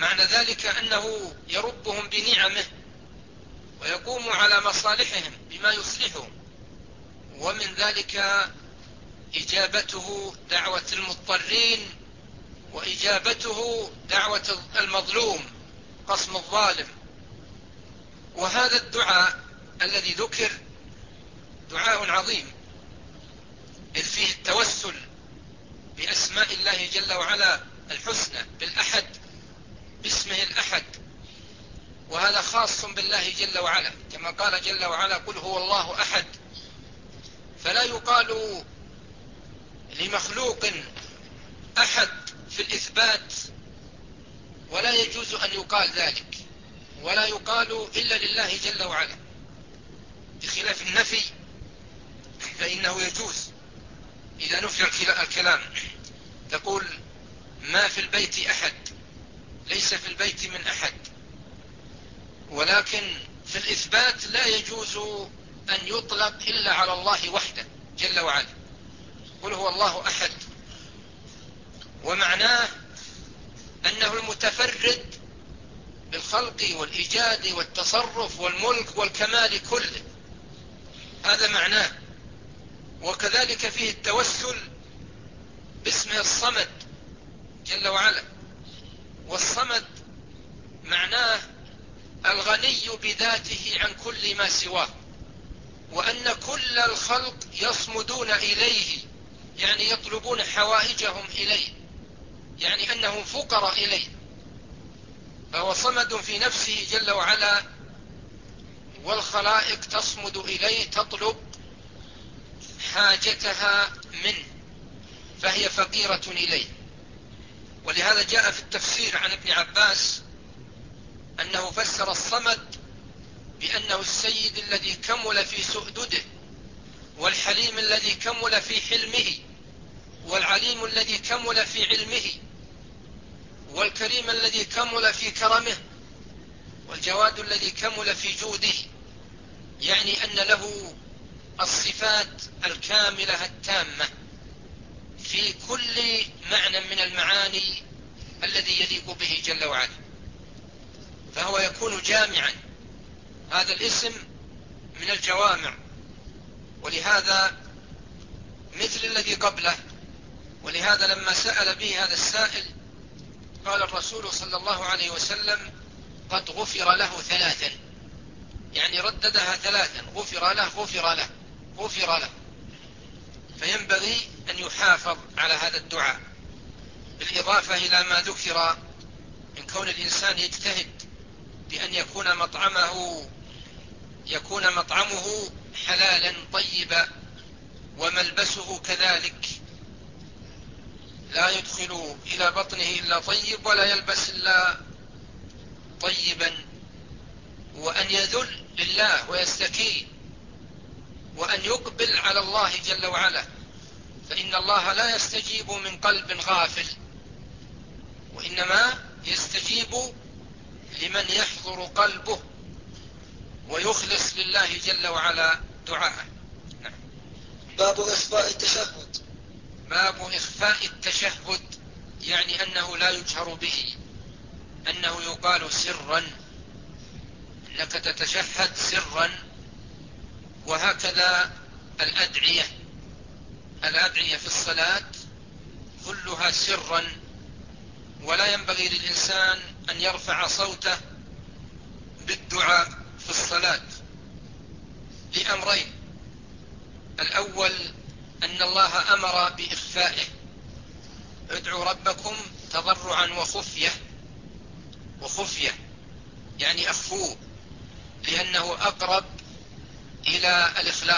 معنى ذلك أنه يربهم بنعمه ويقوم على مصالحهم بما يصلحهم، ومن ذلك إجابته دعوة المضطرين وإجابته دعوة المظلوم، قصم الظالم. وهذا الدعاء الذي ذكر دعاء عظيم، إذ فيه التوسل بأسماء الله جل وعلا الحسنى، بالأحد، باسمه الأحد، وهذا خاص بالله جل وعلا، كما قال جل وعلا: قل هو الله أحد. فلا يقال لمخلوق أحد في الإثبات، ولا يجوز أن يقال ذلك، ولا يقال إلا لله جل وعلا، بخلاف النفي فإنه يجوز. إذا نفي الكلام تقول: ما في البيت أحد، ليس في البيت من أحد. ولكن في الإثبات لا يجوز أن يطلق إلا على الله وحده جل وعلا. قل هو الله أحد، ومعناه أنه المتفرد بالخلق والإيجاد والتصرف والملك والكمال كله، هذا معناه. وكذلك فيه التوسل باسمه الصمد جل وعلا، والصمد معناه الغني بذاته عن كل ما سواه، وأن كل الخلق يصمدون إليه، يعني يطلبون حوائجهم إليه، يعني أنهم فقراء إليه، فهو صمد في نفسه جل وعلا، والخلائق تصمد إليه تطلب حاجتها منه، فهي فقيرة إليه. ولهذا جاء في التفسير عن ابن عباس أنه فسر الصمد بأنه السيد الذي كمل في سؤدده، والحليم الذي كمل في حلمه، والعليم الذي كمل في علمه، والكريم الذي كمل في كرمه، والجواد الذي كمل في جوده، يعني أن له الصفات الكاملة التامة في كل معنى من المعاني الذي يليق به جل وعلا، فهو يكون جامعا. هذا الاسم من الجوامع، ولهذا مثل الذي قبله. ولهذا لما سأل به هذا السائل قال الرسول صلى الله عليه وسلم: قد غفر له ثلاثا، يعني رددها ثلاثا: غفر له، غفر له، غفر له. فينبغي أن يحافظ على هذا الدعاء، بالإضافة إلى ما ذكر من كون الإنسان يجتهد بأن يكون مطعمه حلالا طيبا، وملبسه كذلك، لا يدخل إلى بطنه إلا طيب، ولا يلبس إلا طيبا، وأن يذل لله ويستكين، وأن يقبل على الله جل وعلا، فإن الله لا يستجيب من قلب غافل، وإنما يستجيب لمن يحضر قلبه ويخلص لله جل وعلا دعاءه. نعم. باب إخفاء التشهد. باب إخفاء التشهد، يعني أنه لا يجهر به، أنه يقال سرا، أنك تتشهد سرا. وهكذا الأدعية في الصلاة كلها سرا، ولا ينبغي للإنسان أن يرفع صوته بالدعاء في الصلاة لأمرين: الأول أن الله أمر بإخفائه: ادعوا ربكم تضرعا وخفية، يعني أخفوه، لأنه أقرب إلى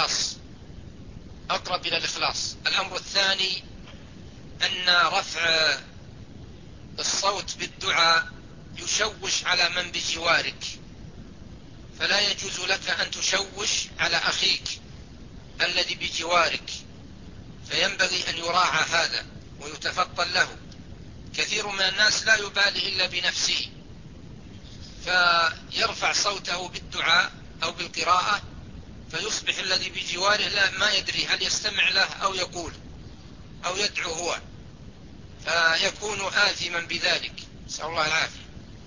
الإخلاص. الأمر الثاني أن رفع الصوت بالدعاء يشوش على من بجوارك، فلا يجوز لك أن تشوش على أخيك الذي بجوارك، فينبغي أن يراعى هذا ويتفطن له. كثير من الناس لا يبالي إلا بنفسه، فيرفع صوته بالدعاء أو بالقراءة، فيصبح الذي بجواره ما يدري هل يستمع له أو يقول أو يدعو هو، فيكون آثما بذلك، نسأل الله العافية.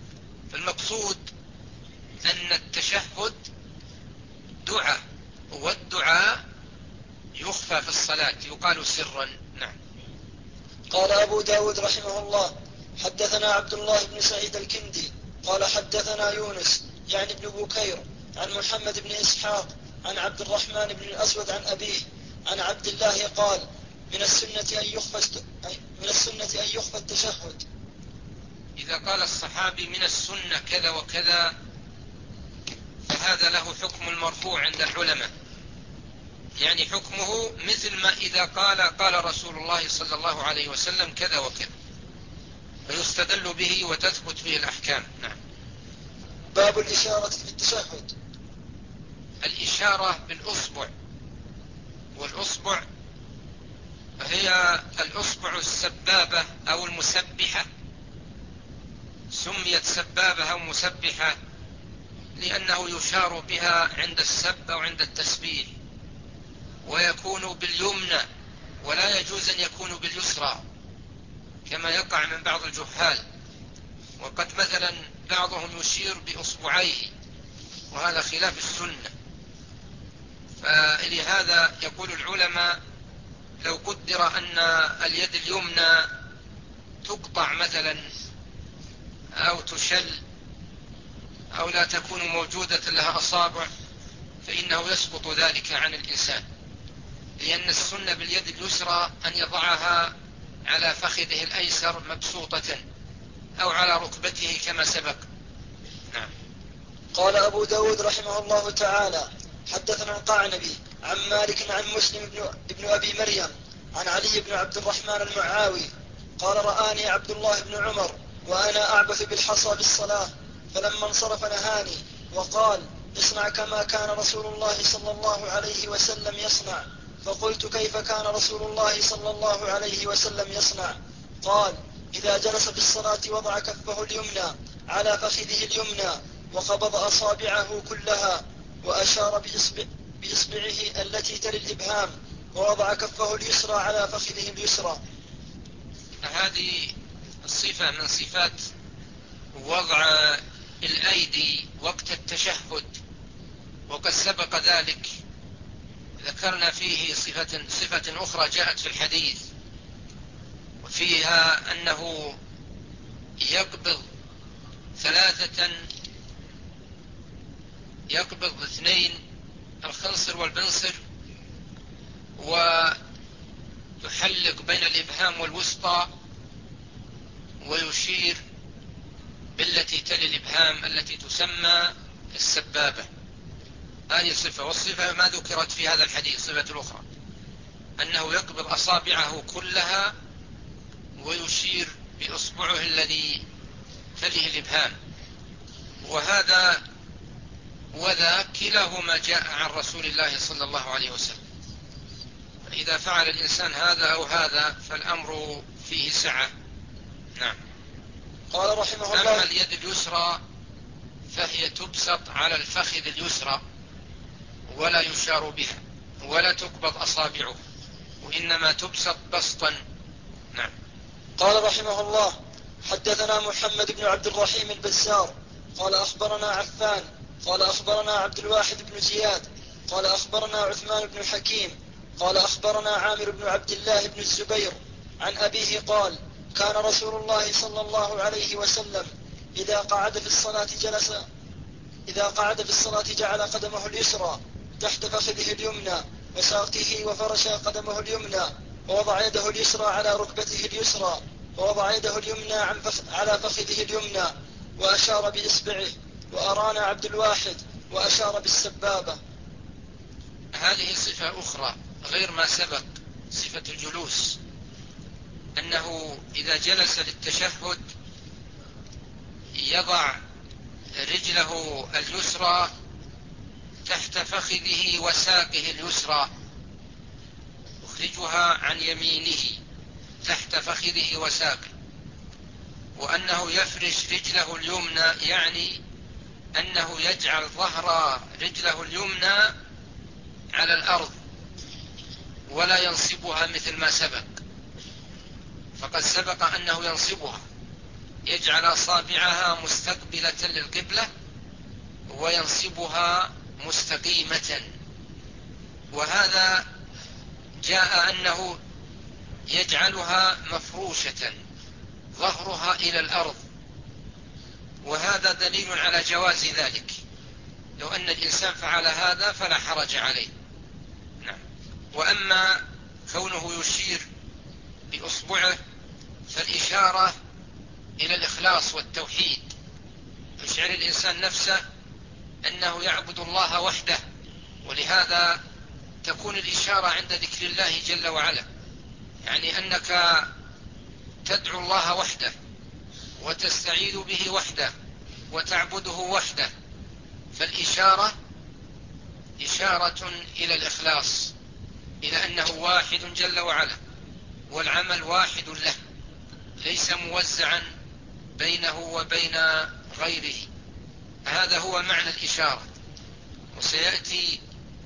المقصود أن التشهد دعاء، والدعاء يخفى في الصلاة، يقال سرا. نعم. قال أبو داود رحمه الله: حدثنا عبد الله بن سعيد الكندي قال حدثنا يونس يعني ابن بكير عن محمد بن إسحاق عن عبد الرحمن بن الأسود عن أبيه عن عبد الله قال: من السنة أن يخفى التشهد. إذا قال الصحابي من السنة كذا وكذا فهذا له حكم المرفوع عند العلماء، يعني حكمه مثل ما إذا قال رسول الله صلى الله عليه وسلم كذا وكذا، فيستدل به وتثبت به الأحكام. نعم. باب الإشارة في التشهد. الإشارة بالأصبع، والأصبع هي الأصبع السبابة أو المسبحة، سميت سبابة أو مسبحة لأنه يشار بها عند السب أو عند التسبيح، ويكون باليمنى ولا يجوز أن يكون باليسرى كما يقع من بعض الجهال، وقد مثلا بعضهم يشير بأصبعيه وهذا خلاف السنة. فلهذا يقول العلماء لو قدر أن اليد اليمنى تقطع مثلا أو تشل أو لا تكون موجودة لها أصابع فإنه يسقط ذلك عن الإنسان، لأن السنة باليد اليسرى أن يضعها على فخذه الأيسر مبسوطة أو على ركبته كما سبق. نعم. قال أبو داود رحمه الله تعالى: حدثنا القعنبي عن مالك عن مسلم بن أبي مريم عن علي بن عبد الرحمن المعاوي قال: رآني عبد الله بن عمر وأنا أعبث بالحصى بالصلاة، فلما انصرف نهاني وقال: اصنع كما كان رسول الله صلى الله عليه وسلم يصنع. فقلت: كيف كان رسول الله صلى الله عليه وسلم يصنع؟ قال: إذا جلس في الصلاة وضع كفه اليمنى على فخذه اليمنى وقبض أصابعه كلها وأشار بإصبعه التي تلي الإبهام ووضع كفه اليسرى على فخذه اليسرى. هذه الصفة من صفات وضع الأيدي وقت التشهد، وقد سبق ذلك ذكرنا فيه صفة أخرى جاءت في الحديث، وفيها أنه يقبض ثلاثة، يقبض اثنين الخنصر والبنصر، ويحلق بين الإبهام والوسطى، ويشير بالتي تلي الإبهام التي تسمى السبابة. هذه صفة. والصفة ما ذكرت في هذا الحديث، صفة الأخرى أنه يقبض أصابعه كلها ويشير بإصبعه الذي تليه الإبهام، وهذا وذا كلاهما جاء عن رسول الله صلى الله عليه وسلم. فإذا فعل الإنسان هذا أو هذا فالأمر فيه سعة. نعم. قال رحمه الله: أما اليد اليسرى فهي تبسط على الفخذ اليسرى ولا يشار بها ولا تقبض أصابعه، وإنما تبسط بسطا. نعم. قال رحمه الله: حدثنا محمد بن عبد الرحيم البزار قال أخبرنا عفان قال أخبرنا عبد الواحد بن زياد قال أخبرنا عثمان بن حكيم قال أخبرنا عامر بن عبد الله بن الزبير عن أبيه قال: كان رسول الله صلى الله عليه وسلم إذا قعد في الصلاة جعل قدمه اليسرى تحت فخذه اليمنى وساقه وفرش قدمه اليمنى ووضع يده اليسرى على ركبته اليسرى ووضع يده اليمنى على فخذه اليمنى وأشار بإصبعه، وأرانا عبد الواحد وأشار بالسبابة. هذه صفة أخرى غير ما سبق، صفة الجلوس، أنه إذا جلس للتشهد يضع رجله اليسرى تحت فخذه وساقه اليسرى، يخرجها عن يمينه تحت فخذه وساقه، وأنه يفرش رجله اليمنى، يعني أنه يجعل ظهر رجله اليمنى على الأرض ولا ينصبها مثل ما سبق، فقد سبق أنه ينصبها يجعل أصابعها مستقبلة للقبلة وينصبها مستقيمة. وهذا جاء أنه يجعلها مفروشة ظهرها إلى الأرض، وهذا دليل على جواز ذلك. لو أن الإنسان فعل هذا فلا حرج عليه. نعم. وأما كونه يشير بإصبعه فالإشارة إلى الإخلاص والتوحيد، يشعر الإنسان نفسه أنه يعبد الله وحده، ولهذا تكون الإشارة عند ذكر الله جل وعلا، يعني أنك تدعو الله وحده وتستعيذ به وحده وتعبده وحده، فالإشارة إشارة إلى الإخلاص، إلى أنه واحد جل وعلا، والعمل واحد له ليس موزعا بينه وبين غيره. هذا هو معنى الإشارة. وسيأتي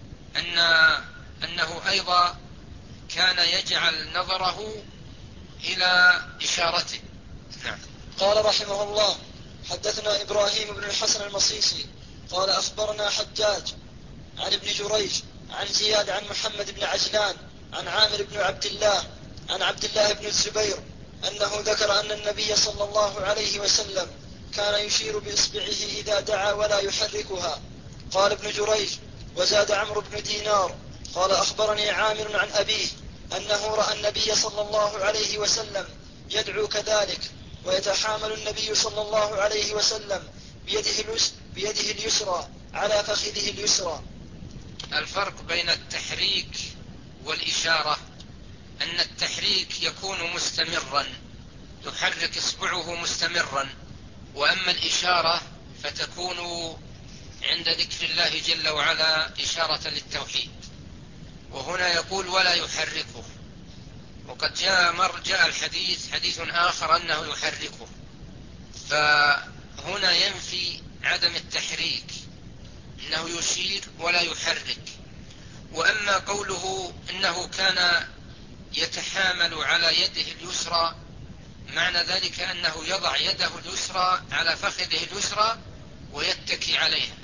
أنه أيضا كان يجعل نظره إلى إشارته. نعم. قال رحمه الله: حدثنا إبراهيم بن الحسن المصيصي قال أخبرنا حجاج عن ابن جريج عن زياد عن محمد بن عجلان عن عامر بن عبد الله عن عبد الله بن الزبير أنه ذكر أن النبي صلى الله عليه وسلم كان يشير بإصبعه إذا دعا ولا يحركها. قال ابن جريج: وزاد عمرو بن دينار قال أخبرني عامر عن أبيه أنه رأى النبي صلى الله عليه وسلم يدعو كذلك، ويتحامل النبي صلى الله عليه وسلم بيده اليسرى على فخذه اليسرى. الفرق بين التحريك والإشارة أن التحريك يكون مستمرا، يحرك إصبعه مستمرا، وأما الإشارة فتكون عند ذكر الله جل وعلا إشارة للتوحيد. وهنا يقول ولا يحركه، وقد جاء الحديث حديث آخر أنه يحركه، فهنا ينفي عدم التحريك، أنه يشير ولا يحرك. وأما قوله أنه كان يتحامل على يده اليسرى، معنى ذلك أنه يضع يده اليسرى على فخذه اليسرى ويتكي عليها،